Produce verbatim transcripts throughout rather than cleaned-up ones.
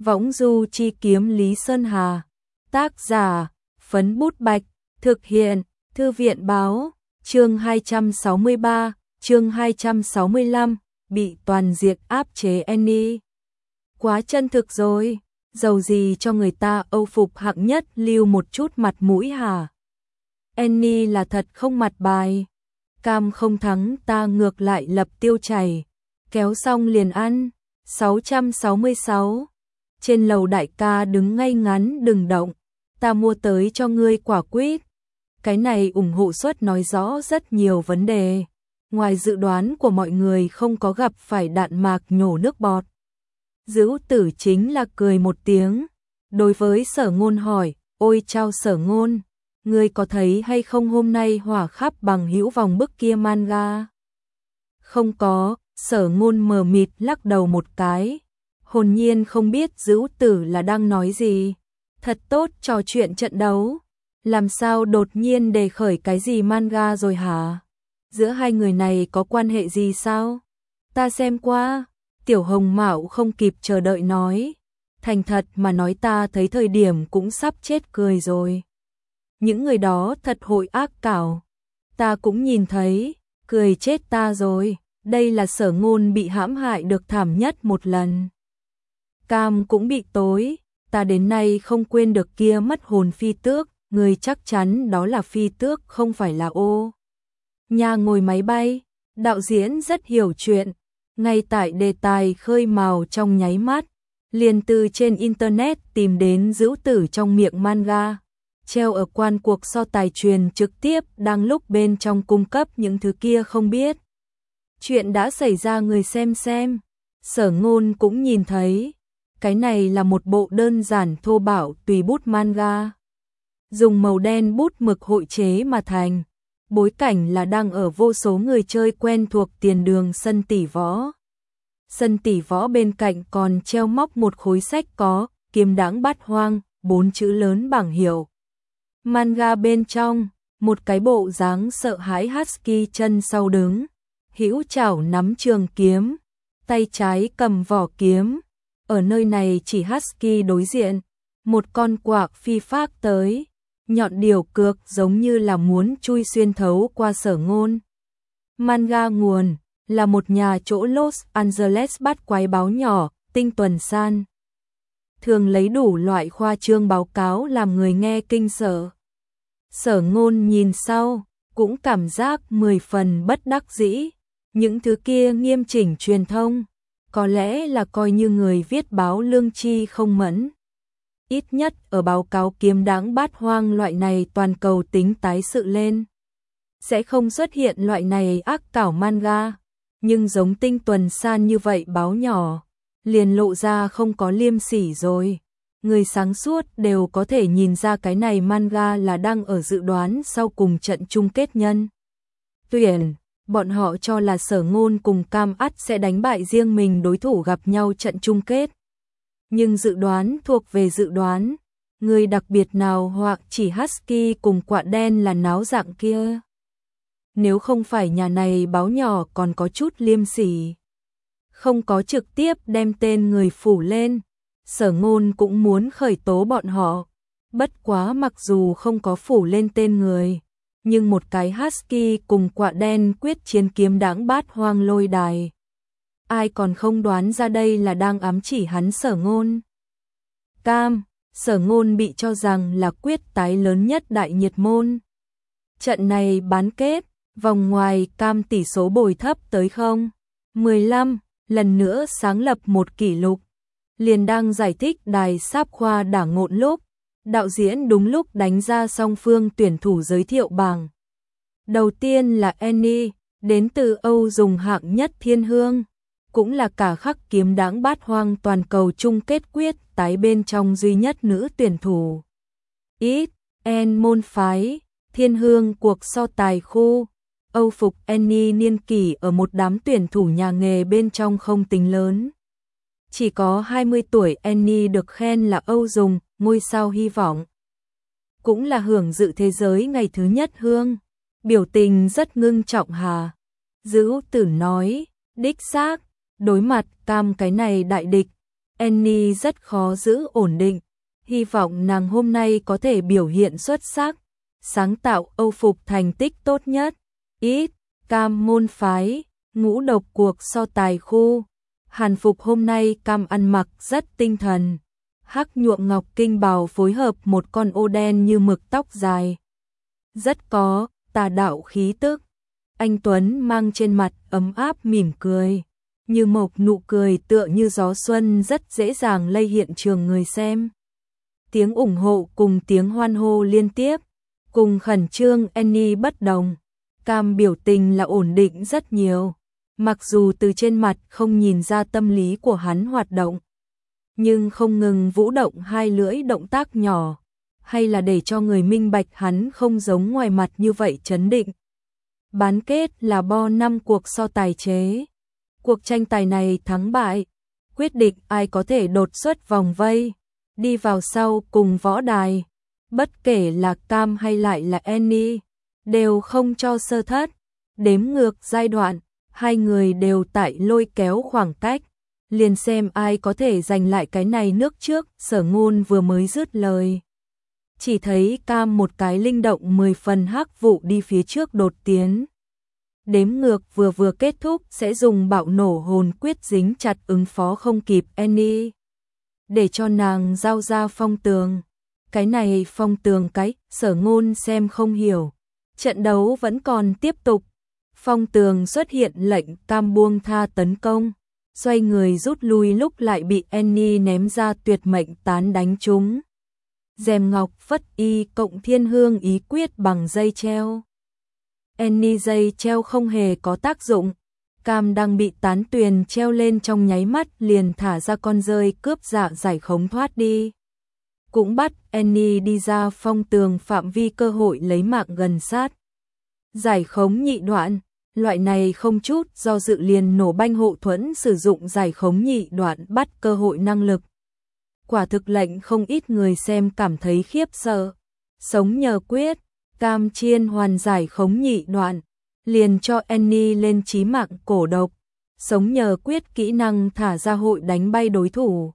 Võng du chi kiếm Lý Sơn Hà. Tác giả, Phấn Bút Bạch. Thực hiện, Thư viện Báo. Chương hai trăm sáu mươi ba, chương hai trăm sáu mươi lăm, bị toàn diện áp chế Annie. Quá chân thực rồi, dầu gì cho người ta âu phục hạng nhất lưu một chút mặt mũi hả? Annie là thật không mặt bài. Cam không thắng ta ngược lại lập tiêu chảy. Kéo xong liền ăn. sáu trăm sáu mươi sáu. Trên lầu đại ca đứng ngay ngắn đừng động. Ta mua tới cho ngươi quả quýt. Cái này ủng hộ suất nói rõ rất nhiều vấn đề. Ngoài dự đoán của mọi người không có gặp phải đạn mạc nhổ nước bọt. Dữu Tử chính là cười một tiếng. Đối với Sở Ngôn hỏi, ôi chao Sở Ngôn, ngươi có thấy hay không hôm nay hỏa khắp bằng hữu vòng bức kia manga? Không có, Sở Ngôn mờ mịt lắc đầu một cái. Hồn nhiên không biết Dữu Tử là đang nói gì. Thật tốt trò chuyện trận đấu. Làm sao đột nhiên đề khởi cái gì manga rồi hả? Giữa hai người này có quan hệ gì sao? Ta xem qua. Tiểu Hồng Mạo không kịp chờ đợi nói. Thành thật mà nói ta thấy thời điểm cũng sắp chết cười rồi. Những người đó thật hội ác cảo. Ta cũng nhìn thấy, cười chết ta rồi. Đây là Sở Ngôn bị hãm hại được thảm nhất một lần. Cam cũng bị tối. Ta đến nay không quên được kia mất hồn phi tước. Người chắc chắn đó là phi tước không phải là ô. Nhà ngồi máy bay. Đạo diễn rất hiểu chuyện. Ngay tại đề tài khơi mào trong nháy mắt, liền từ trên internet tìm đến Dữu Tử trong miệng manga, treo ở quan cuộc so tài truyền trực tiếp đang lúc bên trong cung cấp những thứ kia không biết. Chuyện đã xảy ra người xem xem, Sở Ngôn cũng nhìn thấy, cái này là một bộ đơn giản thô bạo tùy bút manga. Dùng màu đen bút mực hội chế mà thành. Bối cảnh là đang ở vô số người chơi quen thuộc tiền đường sân tỷ võ. Sân tỷ võ bên cạnh còn treo móc một khối sách có Kiếm Đãng Bát Hoang, bốn chữ lớn bảng hiệu. Manga bên trong, một cái bộ dáng sợ hãi husky chân sau đứng, hữu chảo nắm trường kiếm, tay trái cầm vỏ kiếm. Ở nơi này chỉ husky đối diện, một con quạ phi phác tới. Nhọn điều cược giống như là muốn chui xuyên thấu qua Sở Ngôn. Manga nguồn là một nhà chỗ Los Angeles bắt quái báo nhỏ, Tinh Tuần San. Thường lấy đủ loại khoa trương báo cáo làm người nghe kinh sợ. Sở Ngôn nhìn sau, cũng cảm giác mười phần bất đắc dĩ. Những thứ kia nghiêm chỉnh truyền thông, có lẽ là coi như người viết báo lương tri không mẫn. Ít nhất ở báo cáo Kiếm Đãng Bát Hoang loại này toàn cầu tính tái sự lên. Sẽ không xuất hiện loại này ác cảo manga. Nhưng giống Tinh Tuần San như vậy báo nhỏ, liền lộ ra không có liêm sỉ rồi. Người sáng suốt đều có thể nhìn ra cái này manga là đang ở dự đoán sau cùng trận chung kết nhân. Tuyển, bọn họ cho là Sở Ngôn cùng Cam ắt sẽ đánh bại riêng mình đối thủ gặp nhau trận chung kết. Nhưng dự đoán thuộc về dự đoán, người đặc biệt nào hoặc chỉ husky cùng quạ đen là náo dạng kia. Nếu không phải nhà này báo nhỏ còn có chút liêm sỉ, không có trực tiếp đem tên người phủ lên, Sở Ngôn cũng muốn khởi tố bọn họ. Bất quá mặc dù không có phủ lên tên người, nhưng một cái husky cùng quạ đen quyết chiến Kiếm Đãng Bát Hoang lôi đài. Ai còn không đoán ra đây là đang ám chỉ hắn Sở Ngôn. Cam, Sở Ngôn bị cho rằng là quyết tái lớn nhất đại nhiệt môn. Trận này bán kết, vòng ngoài Cam tỷ số bồi thấp tới không mười lăm, lần nữa sáng lập một kỷ lục. Liền đang giải thích đài sáp khoa đả ngộn lúc, đạo diễn đúng lúc đánh ra song phương tuyển thủ giới thiệu bảng. Đầu tiên là Annie, đến từ Âu dùng hạng nhất Thiên Hương. Cũng là cả khắc Kiếm Đãng Bát Hoang toàn cầu chung kết quyết tái bên trong duy nhất nữ tuyển thủ. Ít, En môn phái, Thiên Hương cuộc so tài khu, Âu phục Annie niên kỷ ở một đám tuyển thủ nhà nghề bên trong không tính lớn. Chỉ có hai mươi tuổi Annie được khen là Âu dùng, ngôi sao hy vọng. Cũng là hưởng dự thế giới ngày thứ nhất Hương. Biểu tình rất ngưng trọng hà. Dữu Tử nói, đích xác. Đối mặt Cam cái này đại địch, Annie rất khó giữ ổn định, hy vọng nàng hôm nay có thể biểu hiện xuất sắc, sáng tạo Âu phục thành tích tốt nhất. Ít, Cam môn phái, ngũ độc cuộc so tài khu. Hàn phục hôm nay Cam ăn mặc rất tinh thần. Hắc nhuộm ngọc kinh bào phối hợp một con ô đen như mực tóc dài. Rất có tà đạo khí tức. Anh Tuấn mang trên mặt ấm áp mỉm cười. Như một nụ cười tựa như gió xuân rất dễ dàng lây hiện trường người xem. Tiếng ủng hộ cùng tiếng hoan hô liên tiếp. Cùng khẩn trương Annie bất đồng. Cam biểu tình là ổn định rất nhiều. Mặc dù từ trên mặt không nhìn ra tâm lý của hắn hoạt động. Nhưng không ngừng vũ động hai lưỡi động tác nhỏ. Hay là để cho người minh bạch hắn không giống ngoài mặt như vậy trấn định. Bán kết là bo năm cuộc so tài chế. Cuộc tranh tài này thắng bại. Quyết định ai có thể đột xuất vòng vây. Đi vào sau cùng võ đài. Bất kể là Cam hay lại là Annie. Đều không cho sơ thất. Đếm ngược giai đoạn. Hai người đều tại lôi kéo khoảng cách. Liền xem ai có thể giành lại cái này nước trước. Sở Ngôn vừa mới dứt lời. Chỉ thấy Cam một cái linh động mười phần hắc vụ đi phía trước đột tiến. Đếm ngược vừa vừa kết thúc sẽ dùng bạo nổ hồn quyết dính chặt ứng phó không kịp Annie. Để cho nàng giao ra phong tường. Cái này phong tường cái, Sở Ngôn xem không hiểu. Trận đấu vẫn còn tiếp tục. Phong tường xuất hiện lệnh Cam buông tha tấn công. Xoay người rút lui lúc lại bị Annie ném ra tuyệt mệnh tán đánh trúng. Rèm ngọc phất y cộng thiên hương ý quyết bằng dây treo. Annie dây treo không hề có tác dụng. Cam đang bị tán tuyền treo lên trong nháy mắt liền thả ra con rơi cướp dạ giải khống thoát đi. Cũng bắt Annie đi ra phong tường phạm vi cơ hội lấy mạng gần sát. Giải khống nhị đoạn, loại này không chút do dự liền nổ banh hộ thuẫn sử dụng giải khống nhị đoạn bắt cơ hội năng lực. Quả thực lệnh không ít người xem cảm thấy khiếp sợ. Sống nhờ quyết, Cam chiên hoàn giải khống nhị đoạn, liền cho Annie lên chí mạng cổ độc. Sống nhờ quyết kỹ năng thả ra hội đánh bay đối thủ.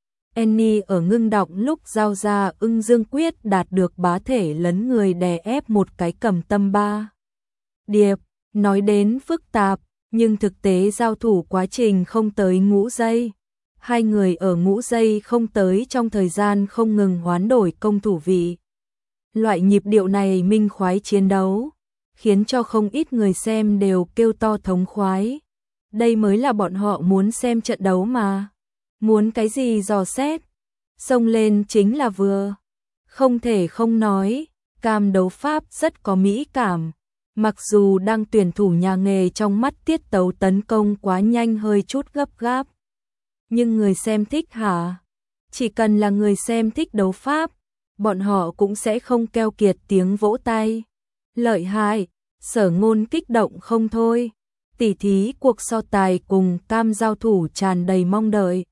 Annie ở ngưng động lúc giao ra ưng dương quyết đạt được bá thể lấn người đè ép một cái cầm tâm ba. Điệp, nói đến phức tạp, nhưng thực tế giao thủ quá trình không tới ngũ giây. Hai người ở ngũ giây không tới trong thời gian không ngừng hoán đổi công thủ vị. Loại nhịp điệu này minh khoái chiến đấu, khiến cho không ít người xem đều kêu to thống khoái. Đây mới là bọn họ muốn xem trận đấu mà. Muốn cái gì dò xét. Xông lên chính là vừa. Không thể không nói, Cam đấu pháp rất có mỹ cảm. Mặc dù đang tuyển thủ nhà nghề trong mắt tiết tấu tấn công quá nhanh hơi chút gấp gáp. Nhưng người xem thích hả? Chỉ cần là người xem thích đấu pháp, bọn họ cũng sẽ không keo kiệt tiếng vỗ tay. Lợi hại, Sở Ngôn kích động không thôi. Tỉ thí cuộc so tài cùng Cam giao thủ tràn đầy mong đợi.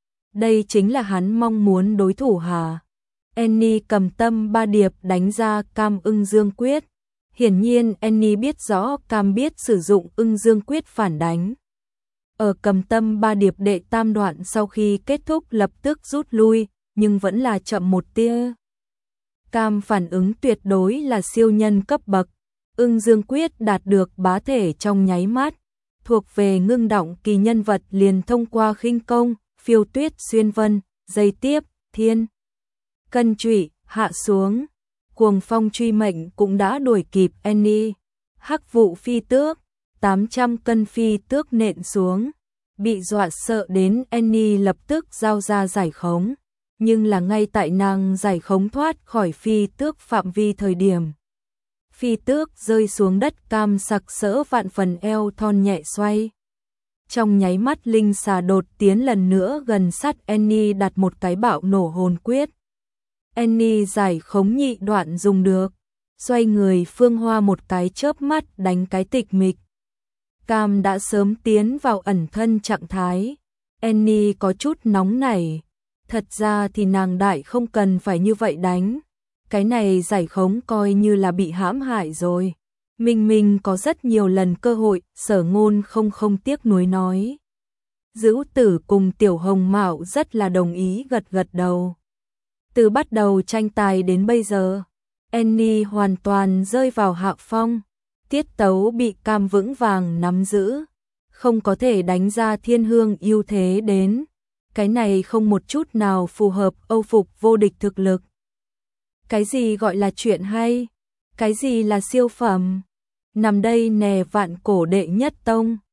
Đây chính là hắn mong muốn đối thủ hả? Annie cầm tâm ba điệp đánh ra Cam ưng dương quyết. Hiển nhiên Annie biết rõ Cam biết sử dụng ưng dương quyết phản đánh. Ở cầm tâm ba điệp đệ tam đoạn sau khi kết thúc lập tức rút lui, nhưng vẫn là chậm một tia. Cam phản ứng tuyệt đối là siêu nhân cấp bậc. Ưng dương quyết đạt được bá thể trong nháy mắt. Thuộc về ngưng động kỳ nhân vật liền thông qua khinh công, phiêu tuyết xuyên vân, dây tiếp, thiên. Cân trụy, hạ xuống. Cuồng phong truy mệnh cũng đã đuổi kịp Annie. Hắc vụ phi tước, tám trăm cân phi tước nện xuống. Bị dọa sợ đến Annie lập tức giao ra giải khống. Nhưng là ngay tại nàng giải khống thoát khỏi phi tước phạm vi thời điểm. Phi tước rơi xuống đất Cam sặc sỡ vạn phần eo thon nhẹ xoay. Trong nháy mắt linh xà đột tiến lần nữa gần sát Annie đặt một cái bạo nổ hồn quyết. Annie giải khống nhị đoạn dùng được. Xoay người phương hoa một cái chớp mắt đánh cái tịch mịch. Cam đã sớm tiến vào ẩn thân trạng thái. Annie có chút nóng nảy. Thật ra thì nàng đại không cần phải như vậy đánh. Cái này giải khống coi như là bị hãm hại rồi. Mình mình có rất nhiều lần cơ hội, Sở Ngôn không không tiếc nuối nói. Dữ Tử cùng Tiểu Hồng Mạo rất là đồng ý gật gật đầu. Từ bắt đầu tranh tài đến bây giờ, Annie hoàn toàn rơi vào hạ phong, tiết tấu bị Cam vững vàng nắm giữ, không có thể đánh ra thiên hương ưu thế đến. Cái này không một chút nào phù hợp Âu Phục vô địch thực lực. Cái gì gọi là chuyện hay? Cái gì là siêu phẩm? Nằm đây nè vạn cổ đệ nhất tông.